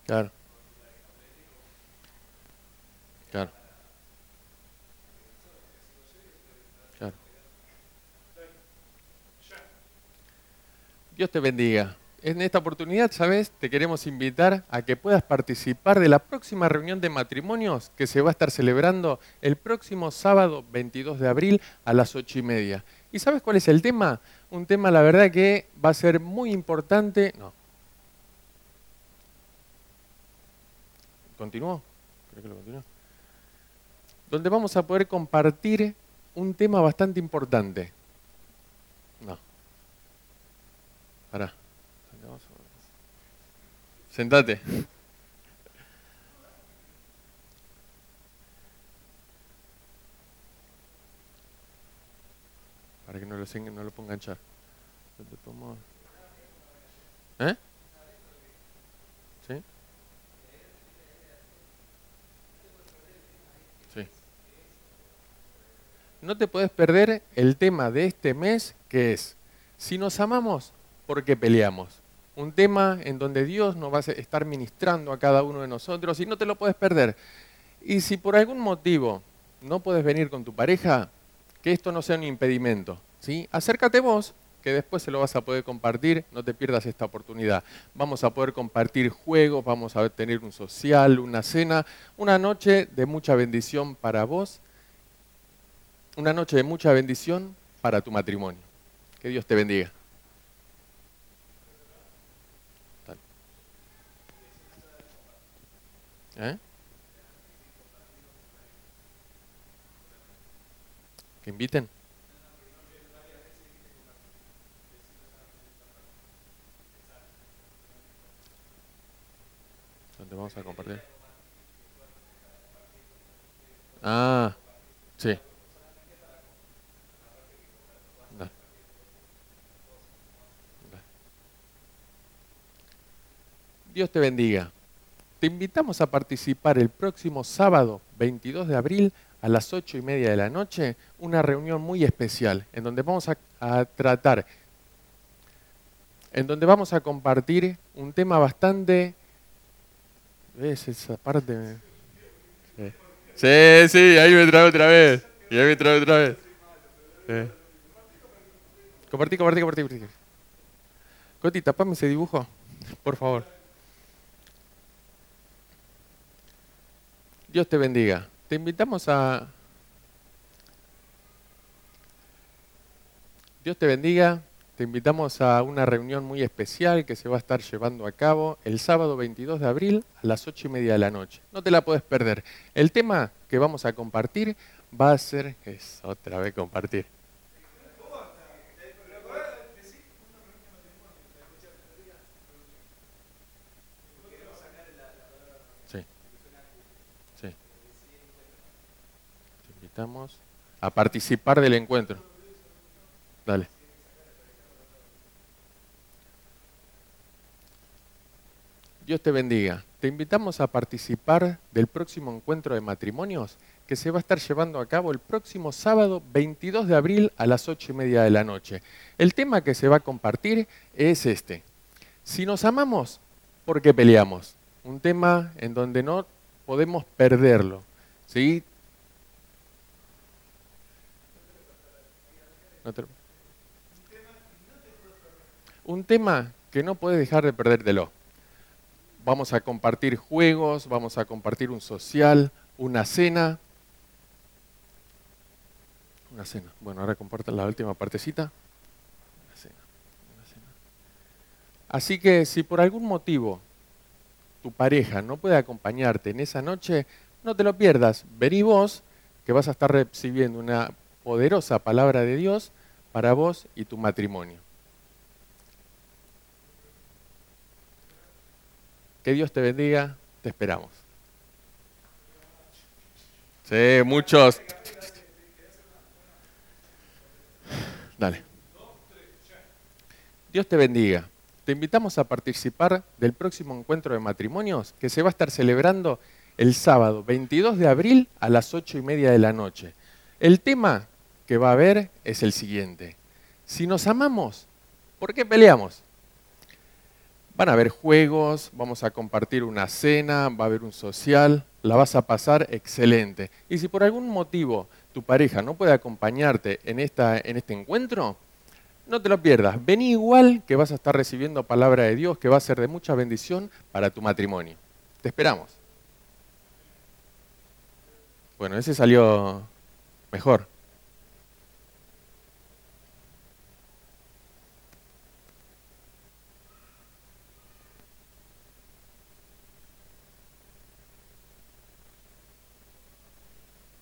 Claro, claro, claro. Dios te bendiga. En esta oportunidad, ¿sabes? Te queremos invitar a que puedas participar de la próxima reunión de matrimonios que se va a estar celebrando el próximo sábado 22 de abril a las 8:30. ¿Y sabes cuál es el tema? Un tema, la verdad, que va a ser muy importante. No, ¿continuó? Creo que lo continuó. Donde vamos a poder compartir un tema bastante importante. No, pará. Sentate. Para que no lo ponga a enganchar. ¿Eh? ¿Sí? Sí. No te puedes perder el tema de este mes, que es, si nos amamos, ¿por qué peleamos? Un tema en donde Dios nos va a estar ministrando a cada uno de nosotros y no te lo puedes perder. Y si por algún motivo no puedes venir con tu pareja, que esto no sea un impedimento, ¿sí? Acércate vos, que después se lo vas a poder compartir, no te pierdas esta oportunidad. Vamos a poder compartir juegos, vamos a tener un social, una cena, una noche de mucha bendición para vos, una noche de mucha bendición para tu matrimonio. Que Dios te bendiga. ¿Eh? Que inviten. ¿Dónde vamos a compartir? Ah, sí. Da, da. Dios te bendiga. Te invitamos a participar el próximo sábado 22 de abril a las 8:30 de la noche, una reunión muy especial en donde vamos a tratar, en donde vamos a compartir un tema bastante... ¿Ves esa parte? Sí, sí, sí, ahí me trae otra vez. Y ahí me trae otra vez. Sí. Compartí, compartí, compartí, compartí. Coti, tapame ese dibujo, por favor. Dios te bendiga. Te invitamos a... Dios te bendiga. Te invitamos a una reunión muy especial que se va a estar llevando a cabo el sábado 22 de abril a las 8:30 de la noche. No te la puedes perder. El tema que vamos a compartir va a ser... Es otra vez compartir. Sí, sí. Te invitamos a participar del encuentro. Dale. Dios te bendiga. Te invitamos a participar del próximo encuentro de matrimonios que se va a estar llevando a cabo el próximo sábado 22 de abril a las 8:30 de la noche. El tema que se va a compartir es este. Si nos amamos, ¿por qué peleamos? Un tema en donde no podemos perderlo. ¿Sí? No te- Un tema que no puedes dejar de perdértelo. Vamos a compartir juegos, vamos a compartir un social, una cena. Una cena. Bueno, ahora compartan la última partecita. Una cena, una cena. Así que si por algún motivo tu pareja no puede acompañarte en esa noche, no te lo pierdas. Vení vos, que vas a estar recibiendo una poderosa palabra de Dios para vos y tu matrimonio. Que Dios te bendiga, te esperamos. Sí, muchos. Dale. Dios te bendiga. Te invitamos a participar del próximo encuentro de matrimonios que se va a estar celebrando el sábado 22 de abril a las 8:30 de la noche. El tema que va a haber es el siguiente. Si nos amamos, ¿por qué peleamos? Van a haber juegos, vamos a compartir una cena, va a haber un social, la vas a pasar excelente. Y si por algún motivo tu pareja no puede acompañarte en este encuentro, no te lo pierdas. Vení igual, que vas a estar recibiendo palabra de Dios, que va a ser de mucha bendición para tu matrimonio. Te esperamos. Bueno, ese salió mejor.